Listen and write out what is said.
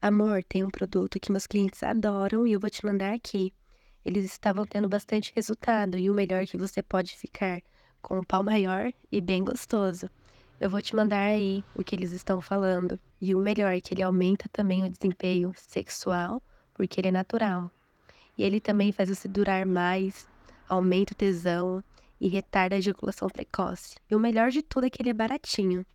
Amor, tem um produto que meus clientes adoram e eu vou te mandar aqui. Eles estavam tendo bastante resultado e o melhor é que você pode ficar com o pau maior e bem gostoso. Eu vou te mandar aí o que eles estão falando. E o melhor é que ele aumenta também o desempenho sexual, porque ele é natural. E ele também faz você durar mais, aumenta o tesão e retarda a ejaculação precoce. E o melhor de tudo é que ele é baratinho.